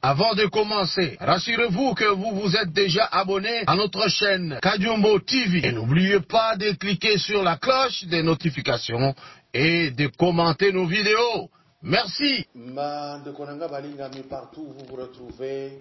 Avant de commencer, rassurez-vous que vous vous êtes déjà abonné à notre chaîne Kadiombo TV. Et n'oubliez pas de cliquer sur la cloche des notifications et de commenter nos vidéos. Merci. De Konanga Balingami, partout où vous vous retrouvez,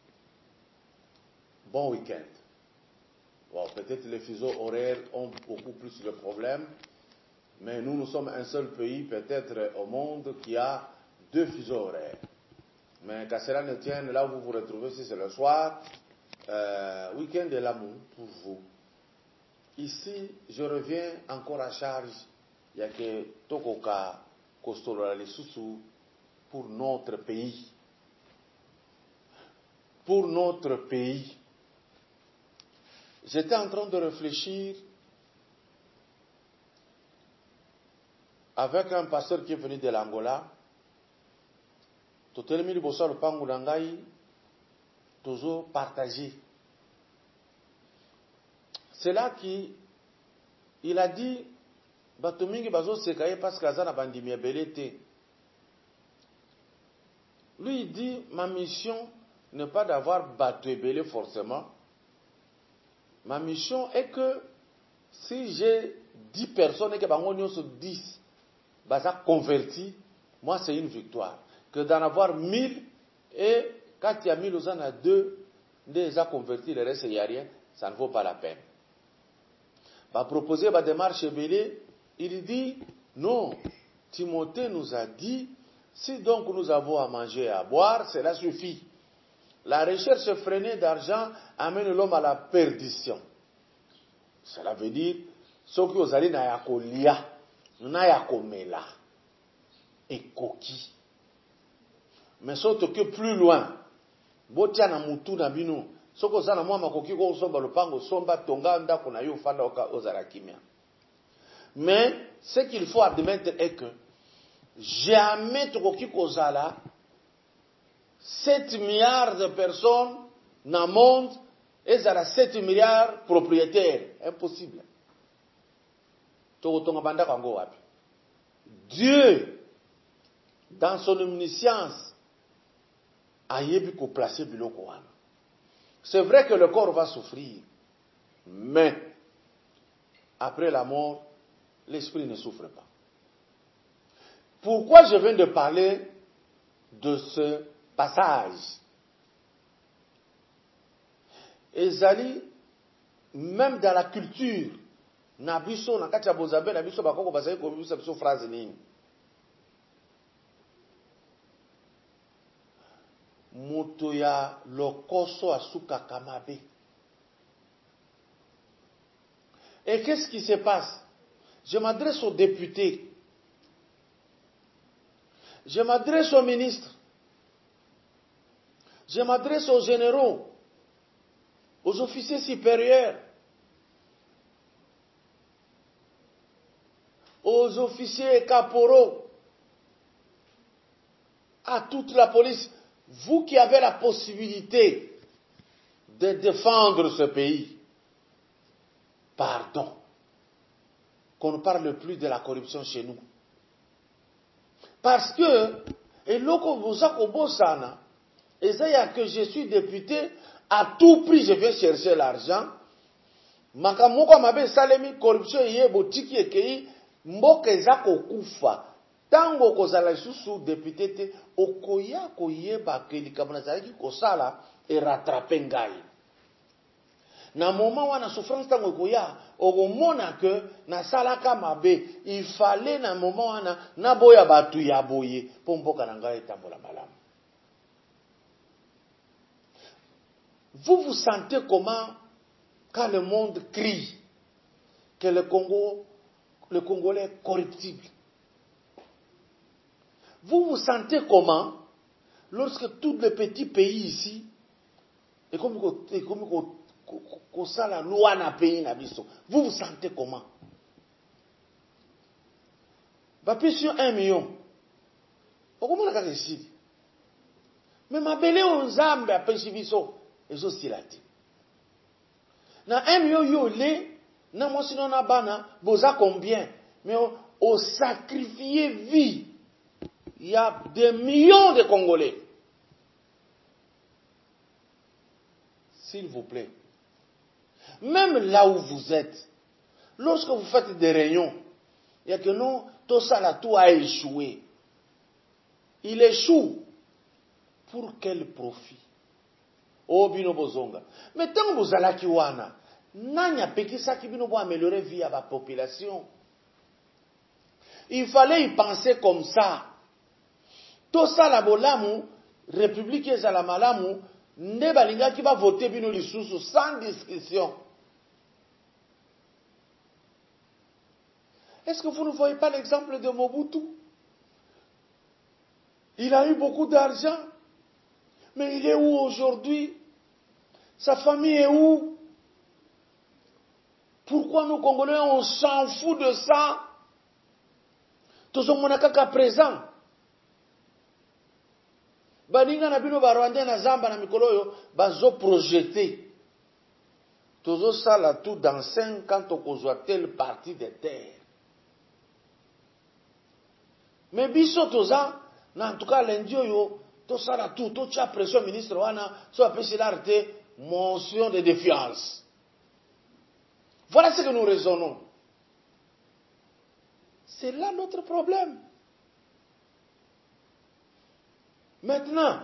bon week-end. Bon, peut-être les fuseaux horaires ont beaucoup plus de problèmes, mais nous sommes un seul pays, peut-être au monde, qui a 2 fuseaux horaires. Mais qu'à cela ne tienne, là où vous vous retrouvez, si c'est le soir, week-end de l'amour pour vous. Ici, je reviens encore à charge. Il y a que Tokoka, Kostolo, les Soussou, pour notre pays. Pour notre pays. J'étais en train de réfléchir avec un pasteur qui est venu de l'Angola. Totelemi liboso le pangu nangai toujours partagé. C'est là qu'il a dit batomingi bazo sekaye parce que azana bandimi ebelete. Lui il dit ma mission n'est pas d'avoir battu ebele forcément. Ma mission est que si j'ai 10 personnes et que bango nyonso 10 baza converti, moi c'est une victoire. Que d'en avoir 1000 et quand il y a 1000 aux en a 2 déjà convertis, le reste il n'y a rien, ça ne vaut pas la peine. Va proposer ma démarche belé, il dit non. Timothée nous a dit si donc nous avons à manger et à boire, cela suffit. La recherche effrénée d'argent amène l'homme à la perdition. Cela veut dire ceux qui osent aller na yakolia, na yakomela et coquille. Mais sauf que plus loin, botia na mutu na bino, soko zana mwa makoki ko somba lopango somba tonga ndako na yo fanda ozala kimia. Mais ce qu'il faut admettre est que jamais tokoki kozala 7 milliards de personnes dans le monde et zala 7 milliards propriétaires, impossible. Tokotonga banda kango wapi. Dieu dans son omniscience ayebi ko placer biloko wana. C'est vrai que le corps va souffrir, mais après la mort, l'esprit ne souffre pas. Pourquoi je viens de parler de ce passage? Ezali, même dans la culture, nabiso na kati ya bozabe nabiso bakoko bazali ko biso biso phrase nini? Moto ya lokoso asuka kamabe. Et qu'est-ce qui se passe? Je m'adresse aux députés. Je m'adresse aux ministres. Je m'adresse aux généraux, aux officiers supérieurs, aux officiers et caporaux, à toute la police. Vous qui avez la possibilité de défendre ce pays, pardon, qu'on ne parle plus de la corruption chez nous. Parce que, et loko bozako bosana, et ça que je suis député, à tout prix je vais chercher l'argent. Makamoko mabe salemi corruption yé botiki ekei, mboka ezako kufa. Tango kozala susu député te, okoya koyeba ke likambo nazalaki kosala et rattraper ngai. Na moment wana souffrance tango koya, okomona que na salaka mabe, il fallait na moment wana na boya batu ya boye po mboka na ngai etambola malamu. Vous vous sentez comment quand le monde crie que le Congolais est corruptible? Vous vous sentez comment lorsque tous les petits pays ici, et comme ça la loi na pays na biso, vous vous sentez comment? Bapi sur 1 million. Comment on a réussi? Mais ma belle on zambe a pensi biso, et so silati. Na 1 million yo le, na mo sinon na bana, boza combien? Mais on sacrifié vie. Il y a des millions de Congolais. s'il vous plaît, même là où vous êtes, lorsque vous faites des réunions, il y a que non, tout ça là, tout a échoué. Il échoue. Pour quel profit? Oh, bino bozonga. Mais tant que vous allez qui wana, n'anya peki ça qui bino pour améliorer vie à la population. Il fallait y penser comme ça. Tout ça la bolamu, République et la malamu, ne balinga qui va voter bino lisusu sans discussion. Est-ce que vous ne voyez pas l'exemple de Mobutu? Il a eu beaucoup d'argent, mais il est où aujourd'hui? Sa famille est où? Pourquoi nous Congolais on s'en fout de ça? Tous on monaka qu'à présent. Baninga na bino ba Rwandais na Zamba na mikolo yo bazo projeter. Tous ça là tout dans 5 ans to kozwa telle partie des terres. Mais biso toza na en tout cas lundi yo to ça là tout tia pression ministre wana so apesi l'arrêté motion de défiance. Voilà ce que nous raisonnons. C'est là notre problème. Maintenant,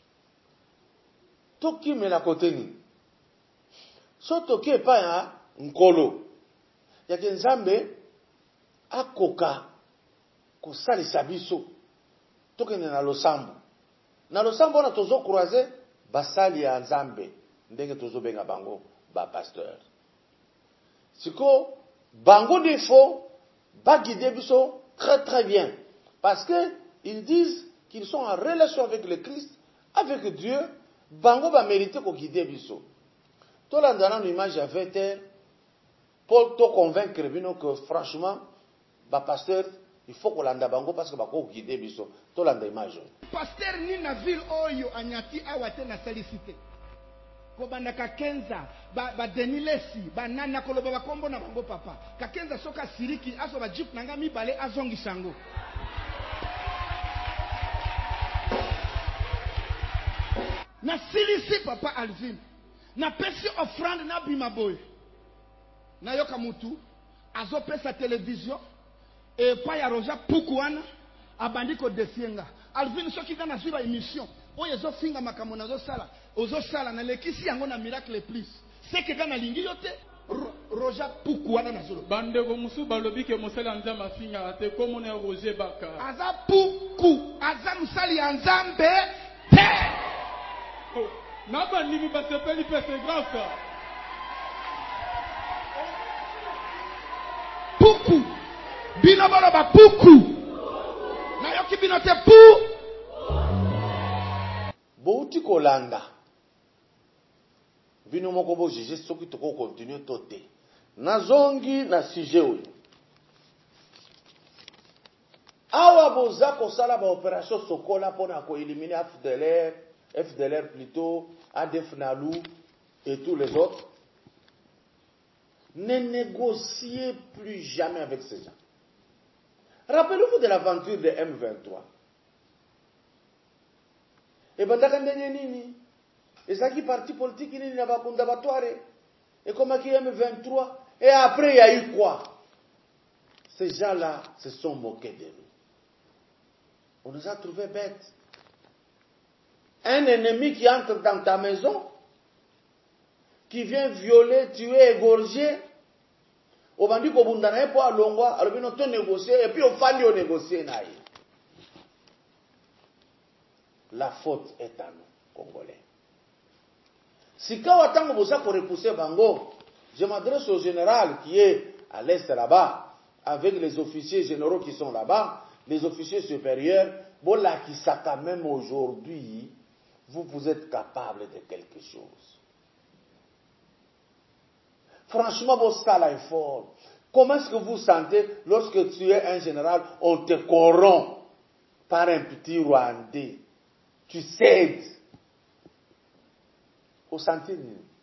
toki me la koteni. So toki pa ya nkolo. Ya ke Nzambe akoka kosalisa biso. Tokende na losambo. Na losambo na tozo croiser basali ya Nzambe. Ndenge tozo benga bango ba pasteur. Siko bango defo ba guider biso très très bien parce que ils disent qu'ils sont en relation avec le Christ, avec Dieu, bango va mériter qu'on guide biso. Tout l'andana l'image avait été pour te convaincre que franchement, ba pasteur, il faut qu'on l'anda bango parce que bako guide biso. Tout l'anda image. Pasteur ni na ville oyo anyati awate na salicité. Ko banda ka kenza ba denilesi ba nana koloba ba kombo na bango papa. Ka kenza soka siriki aso ba jeep nanga mibale azongi sango. Na silisi papa Alvin na pesi offrande na bimaboy na yoka mutu azo pesa television e pa ya roja pukuana abandi ko defienga Alvin soki na suiva émission oyo zo finga makambo na zo sala na lekisi yango na miracle plus c'est que kana lingi yote roja pukuana na solo bande ko musu balobi ke mosala nzamba afinga ate komo na Roger Baka aza puku aza musali ya Nzambe te. Naba nimi basepeli pese grâce. Puku. Bino bolo ba puku. Na yoki bino te pu. Bouti kolanda. Bino moko bo juger soki toko continuer tote. Nazongi na sujet oyo. Awa boza ko sala ba opération Sokola pona ko éliminer FDLR plutôt, ADF Nalou et tous les autres, ne négociez plus jamais avec ces gens. Rappelez-vous de l'aventure de M23. Et bandakandenge nini? Et ça qui parti politique nini na bakunda batware? Et comment qui M23? Et après il y a eu quoi? Ces gens-là se sont moqués de nous. On nous a trouvés bêtes. Un ennemi qui entre dans ta maison, qui vient violer, tuer, égorger, au bandit ko bundana po alongwa, alors bien on négocier et puis on fallait on négocier naï. La faute est à nous, Congolais. Si quand on bosa pour repousser Bango, je m'adresse au général qui est à l'est là-bas, avec les officiers généraux qui sont là-bas, les officiers supérieurs, bon là qui ça quand même aujourd'hui. Vous êtes capable de quelque chose. Franchement, vos là est fort. Comment est-ce que vous sentez lorsque tu es un général, on te corrompt par un petit Rwandais? Tu cèdes. Vous sentez?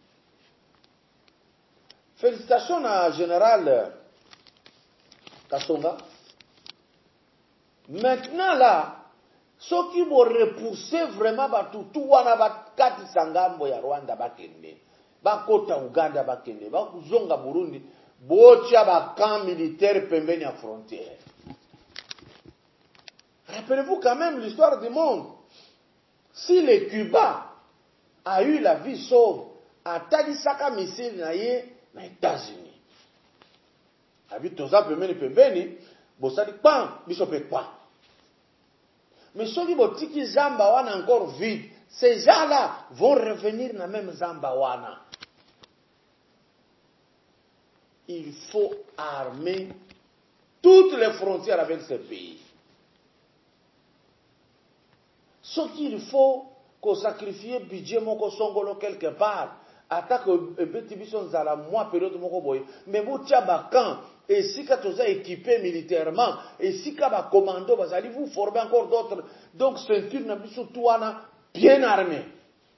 Félicitations à général Kasonga. Maintenant là, ceux qui vont repousser vraiment tout wana bakati sangambo ya Rwanda bakende bakota Uganda bakende bakuzonga Burundi botia ba camp militaire pembeni à frontière. Rappelez-vous quand même l'histoire du monde. Si le Cuba a eu la vie sauve à Tadisaka missile naie na États-Unis. Abi toza pembeni bosali pan biso pe pa. Mais ceux qui botiki zamba wana encore vide, ces gens-là vont revenir dans même zamba wana. Il faut armer toutes les frontières avec ce pays. Ce qu'il faut qu'on sacrifie budget moko songolo quelque part, attaque petit bison zala moi période moko boy, mais botia bakan et si ka toza équipé militairement et si ka ba commando bazali vous former encore d'autres, donc ceinture na biso touana bien armé.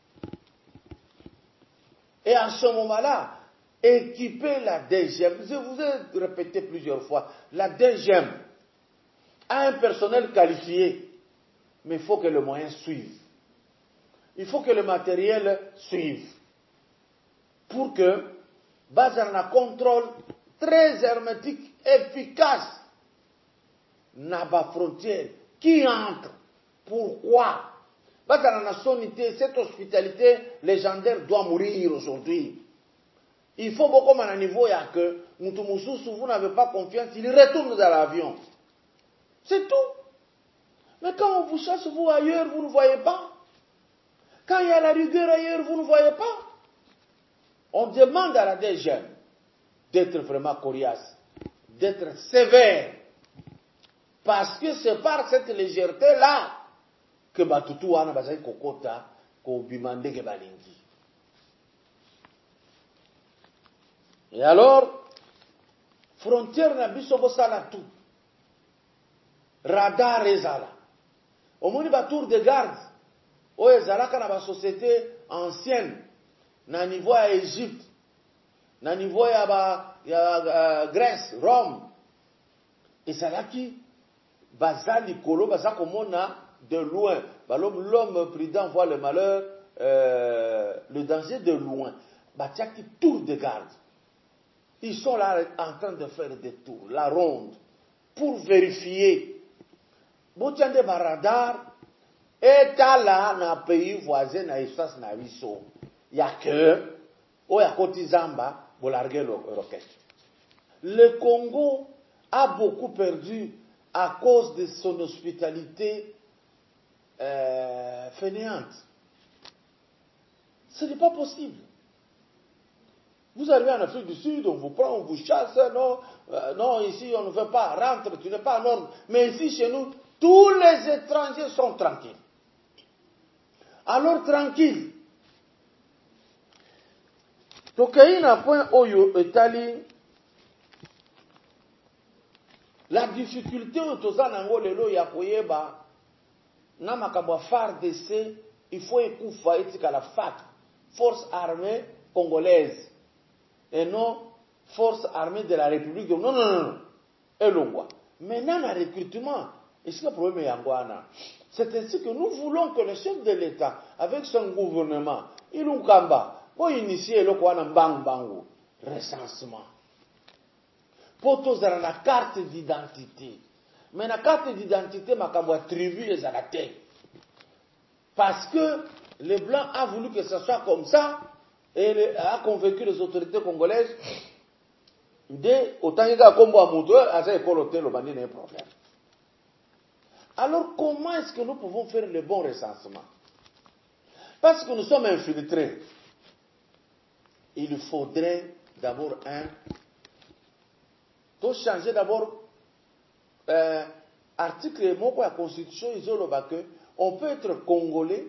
Et à ce moment-là, équiper la DGM, je vous ai répété plusieurs fois, la DGM a un personnel qualifié. Mais il faut que le moyen suive. Il faut que le matériel suive. Pour que, basé sur un contrôle très hermétique, efficace, n'a pas frontière. Qui entre? Pourquoi? Basé sur la sonité, cette hospitalité légendaire doit mourir aujourd'hui. Il faut beaucoup à un niveau que, si vous n'avez pas confiance, il retourne dans l'avion. C'est tout. Mais quand on vous chasse, vous ailleurs, vous ne voyez pas. Quand il y a la rigueur ailleurs, vous ne voyez pas. On demande à la DGM d'être vraiment coriace, d'être sévère. Parce que c'est par cette légèreté-là que Batutu wana bazali kokota ko bimande ke balingi. Et alors, frontière na biso bosala tout. Radar ezala. Au moins, ba tour de garde, au ezalaka na ba société ancienne, na niveau ya Égypte, na niveau ya Grèce, Rome, ezalaki bazali kolo bazako mona de loin, l'homme prudent voit le malheur, le danger de loin, batiaki tour de garde. Ils sont là en train de faire des tours, la ronde, pour vérifier. Botiande baradar et là na pays voisin na espace na biso ya que o ya koti zamba bo larguer le roquette. Le Congo a beaucoup perdu à cause de son hospitalité fainéante. Ce n'est pas possible. Vous arrivez en Afrique du Sud, on vous prend, on vous chasse, non, ici on ne veut pas, rentre, tu n'es pas en ordre. Mais ici chez nous, tous les étrangers sont tranquilles. Alors tranquille. Donc il y a un point où Italie, la difficulté au toza nango lelo ya koyeba na makambo FARDC, il faut ekufa etika la FAC, force armée congolaise, et non force armée de la République. Non. Elongwa. Maintenant, le recrutement, est-ce que le problème est Yangwana? C'est ainsi que nous voulons que le chef de l'État, avec son gouvernement, Ilukamba, pour initier le Kwana Bang recensement. Pour tous dans la carte d'identité. Mais la carte d'identité, ma tribu est à la tête. Parce que les Blancs ont voulu que ce soit comme ça, et a convaincu les autorités congolaises de autant qu'il y a combo à Moutou, à cette école hôtel, le bandit n'a un problème. Alors, comment est-ce que nous pouvons faire le bon recensement? Parce que nous sommes infiltrés. Il faudrait d'abord tout changer d'abord article mot pour la Constitution, on peut être congolais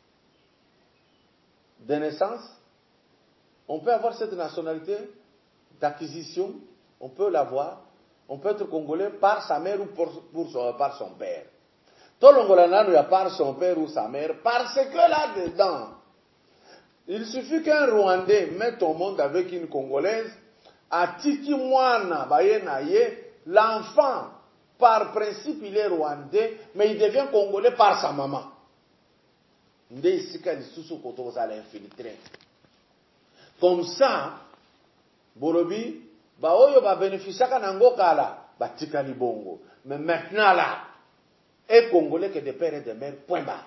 de naissance. On peut avoir cette nationalité d'acquisition, on peut l'avoir. On peut être congolais par sa mère ou par son père. Tout le Congolais n'a par son père ou sa mère, parce que là-dedans, il suffit qu'un Rwandais mette au monde avec une Congolaise, à Tiki Mwana, l'enfant, par principe, il est Rwandais, mais il devient Congolais par sa maman. Comme ça, Bolobi, Baoyo va bénéficier de kala, Batikali Bongo. Mais maintenant là, et Congolais que des pères et des mères, point bas.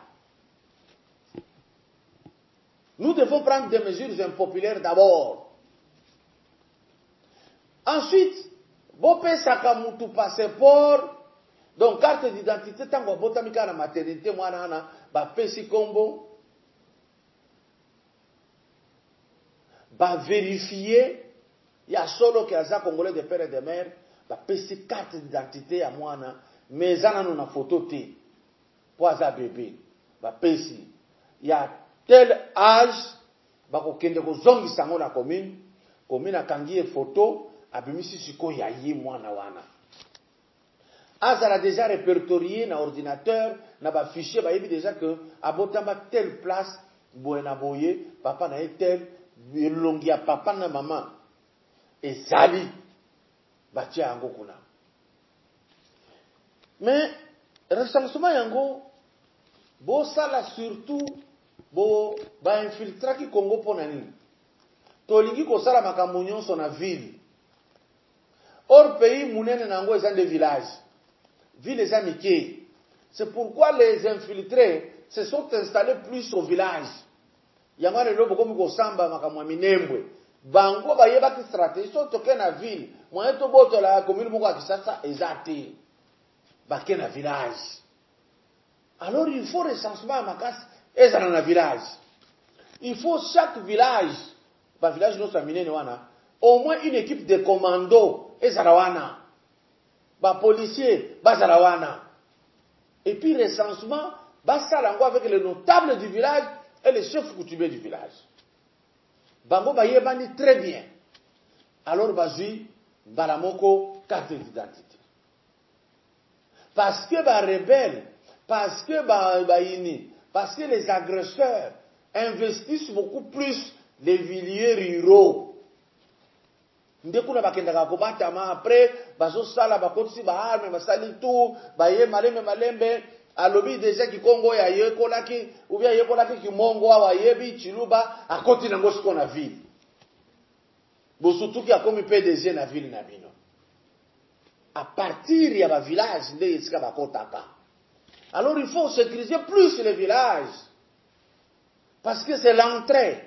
Nous devons prendre des mesures impopulaires d'abord. Ensuite, Bopé Sakamutu passeport, donc carte d'identité, tango botamika na maternité, moi nana, ba pesi combo, ba vérifier, il y a solo qui a ça congolais de père et de mère, ba pesi carte d'identité à moi na, mais ça na photo té, pour ça bébé, ba pesi, il y a tel âge, ba ko kende ko zongi sango na commune a kangiye photo, abimisi siko ya yi mwana wana. Azala déjà répertorié na ordinateur, na ba fichier, ba yebi déjà que abotamba telle place, boena boye, papa na tel, elongi ya papa na maman. Et sali, ba tia yango kuna. Mais, recensement yango, bo sala surtout, bo ba infiltra ki Congo pona nini. Tolingi ko sala makambo nyonso na ville. Or pays munene nango ezan des villages. Ville les amitiés. C'est pourquoi les infiltrés se sont installés plus au village. Yangane lobo komi ko samba makamwa minembwe. Bango ba yeba ki stratégie so toke na ville. Mwa to boto la commune moko akisasa ezate. Ba ke na village. Alors il faut recensement makas ezana na village. Il faut chaque village, ba village no sa minene wana, au moins une équipe de commando ezala wana. Ba policier bazala wana. Et puis recensement basalango avec les notables du village et les chefs coutumiers du village. Bango ba yebani très bien. Alors bazui balamoko carte d'identité. Parce que ba rebelle, parce que ba ini, parce que les agresseurs investissent beaucoup plus les villiers ruraux. Ndekuna bakendaka kobatama après bazo sala bakotisi ba arme basali tout baye malembe alobi déjà ki Kongo ya yekolaki ou bien yekolaki ki mongo wa yebi chiluba akoti nango siko na ville. Bosutuki akomi PDG na ville na bino. À partir ya ba village nde esika bakotaka. Alors il faut sécuriser plus les villages. Parce que c'est l'entrée.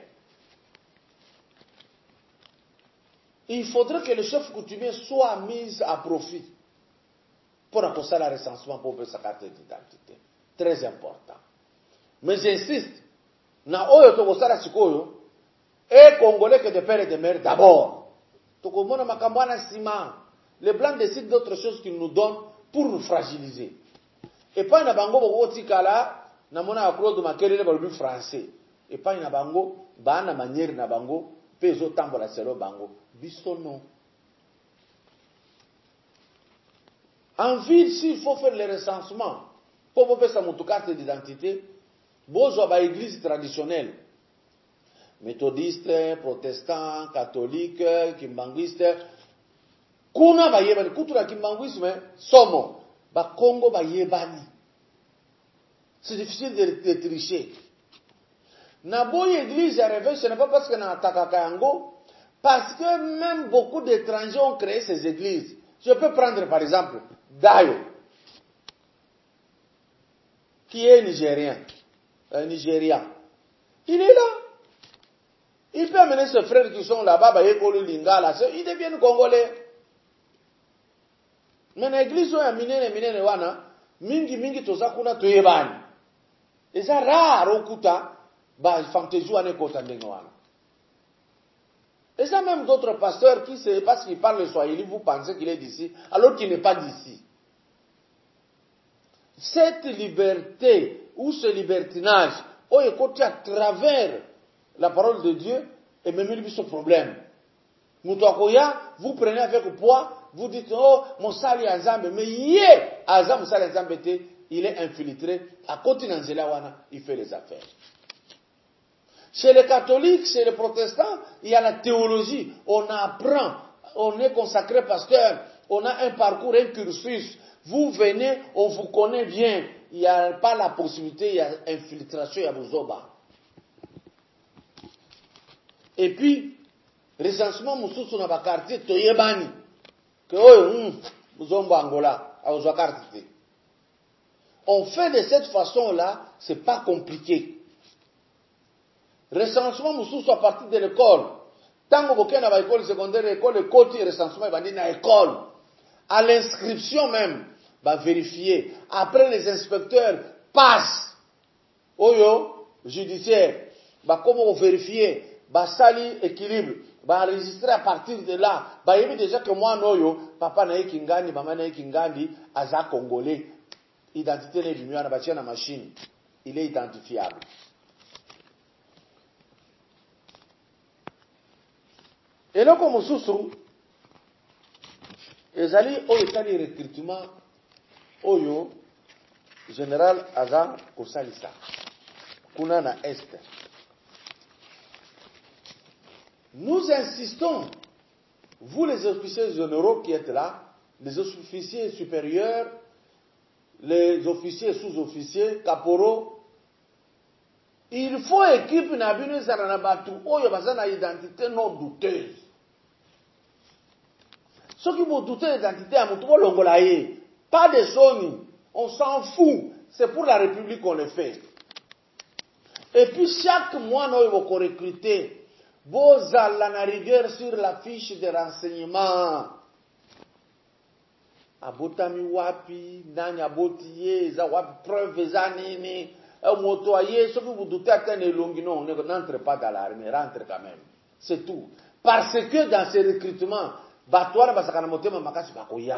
Il faudrait que le chef coutumier soit mis à profit pour accoster le recensement pour sa carte d'identité. Très important. Mais j'insiste, na oyo tokosala sikoyo, et Congolais que de père et de mère d'abord. Tokomona makambana sima. Les blancs décident d'autres choses qu'ils nous donnent pour nous fragiliser. Et pas na bango boko tikala, na mona Claude Makelele balobi français. Et pas na bango, ba na manière na bango, peso tambola selo bango. Biso non. En ville, s'il faut faire le recensement, pour faire sa carte d'identité, bozo ba église traditionnelle, méthodiste, protestant, catholique, kimbanguiste, kuna ba yebani, kutura kimbanguisme, somo, ba Congo ba yebani. C'est difficile de tricher. Na boy église à réveil, ce n'est pas parce que na ataka parce que même beaucoup d'étrangers ont créé ces églises. Je peux prendre par exemple Dayo, qui est nigérien, Nigérian. Il est là. Il peut amener ses frères qui sont là-bas, ils deviennent congolais. Mais l'église où il y a minene wana, mingi toza kuna toyebani. Et ça rare okuta, fantaisie wane kota ndenge wana. Et ça même d'autres pasteurs qui c'est parce qu'ils parlent le swahili, vous pensez qu'il est d'ici, alors qu'il n'est pas d'ici. Cette liberté ou ce libertinage, écoutez à travers la parole de Dieu, et même il y a ce problème. Moutakoya, vous prenez avec poids, vous dites, oh, mon sali azambe, mais azam mon sali azambe, il est infiltré, à côté d'Anzela il fait les affaires. Chez les catholiques, chez les protestants, il y a la théologie. On apprend, on est consacré pasteur, on a un parcours, un cursus. Vous venez, on vous connaît bien. Il n'y a pas la possibilité, il y a infiltration, il y a bozoba. Et puis, recensement mosusu na ba quartier toyebani. Que oyo, muzombo Angola, aozwa carte. On fait de cette façon-là, c'est pas compliqué. Recensement mosusu à partir de l'école. Tango boke na ba école secondaire, école koti recensement bandi na école. À l'inscription même, va vérifier. Après les inspecteurs passent. Oyo, judiciaire, va comment vérifier, va sali équilibre, va enregistrer à partir de là. Va y déjà que moi noyo, papa na ekingandi, maman na ekingandi, aza congolais. Identité n'est du mieux à la machine. Il est identifiable. Et là, comme sous ezali oyo tali recrutement oyo général aza kosalisa kuna na est. Nous insistons, vous les officiers généraux qui êtes là, les officiers supérieurs, les officiers sous-officiers, caporaux, il faut équipe na bino ezala na batu oyo baza na identité non douteuse. Ceux qui vont douter de l'identité à Moutou, pas de soni, on s'en fout, c'est pour la République qu'on le fait. Et puis chaque mois, nous allons recruter, vous allez la rigueur sur la fiche de renseignement. Abotami wapi, nani abotiye, za wapi preuve za nini, motoyer, ceux qui vous doutez atteindre les longues, non, n'entre pas dans l'armée, rentre quand même. C'est tout. Parce que dans ces recrutements, Batouana basakana motema makasi bakoya.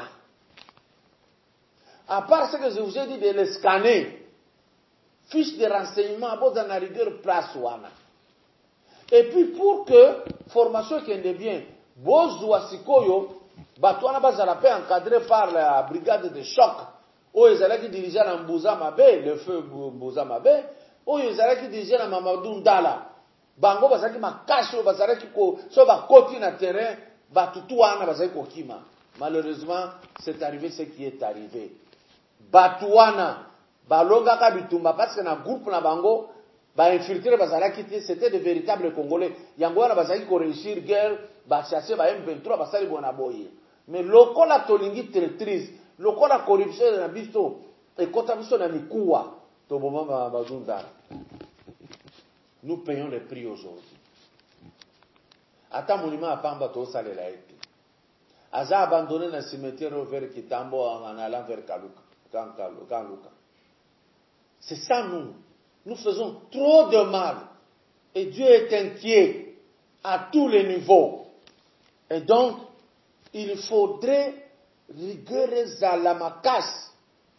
À part ce que je vous ai dit de les scanner, fiche de renseignement, bon dans la rigueur place wana. Et puis pour que formation qui est bien, bozwa sikoyo, Batouana basala pe encadré par la brigade de choc. O ezalaki dirigé na Mbuza Mabe, le feu Mbuza Mabe, o ezalaki dirigé na Mamadou Ndala. Bango basaki makashi basaki ko so ba koti na terrain. Malheureusement, c'est arrivé ce qui est arrivé. Batouana, balonga kabitumba, parce que dans le groupe na bango, ba infiltré bazala kiti, c'était de véritables Congolais. Yangoana bazaki ko réussir guerre, ba chasser ba M23, basali bona boye. Mais lokola tolingi traîtrise, lokola corruption na biso, et kota biso na mikuwa, to boma bazunda. Nous payons le prix aujourd'hui. Ata monument à Pamba to salela ete. Aza abandonné dans le cimetière vers Kitambo en allant vers Kanluka. C'est ça nous. Nous faisons trop de mal. Et Dieu est inquiet à tous les niveaux. Et donc, il faudrait rigueur à la macasse.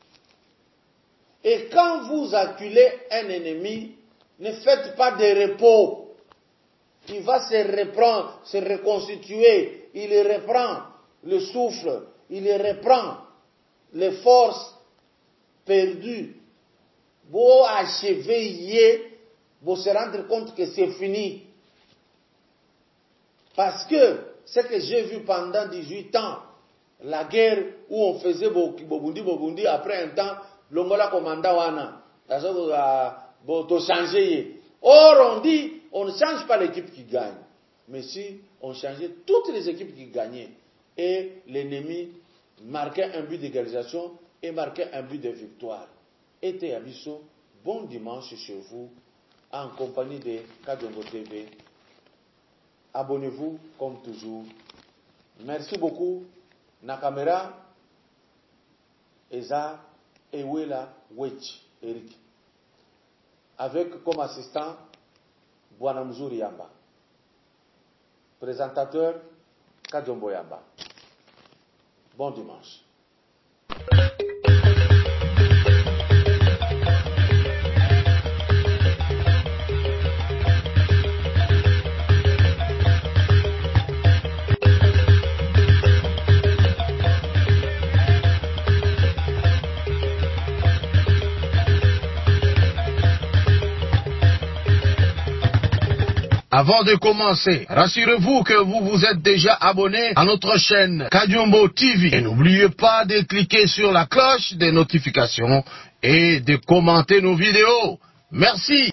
Et quand vous acculez un ennemi, ne faites pas de repos. Il va se reprendre, se reconstituer, il reprend le souffle, il reprend les forces perdues. Vous achevez, vous se rendre compte que c'est fini. Parce que ce que j'ai vu pendant 18 ans, la guerre où on faisait Bobundi, après un temps, l'Ongola commanda wana, to changer. Or on dit, on ne change pas l'équipe qui gagne. Mais si on changeait toutes les équipes qui gagnaient et l'ennemi marquait un but d'égalisation et marquait un but de victoire. Et Abisso, bon dimanche chez vous en compagnie de Kajombo TV. Abonnez-vous comme toujours. Merci beaucoup. Na caméra, Eza Ewela Wech Eric. Avec comme assistant Bwana Mzuri Yamba. Présentateur Kajombo Yamba. Bon dimanche. Avant de commencer, rassurez-vous que vous vous êtes déjà abonné à notre chaîne Kajombo TV. Et n'oubliez pas de cliquer sur la cloche des notifications et de commenter nos vidéos. Merci.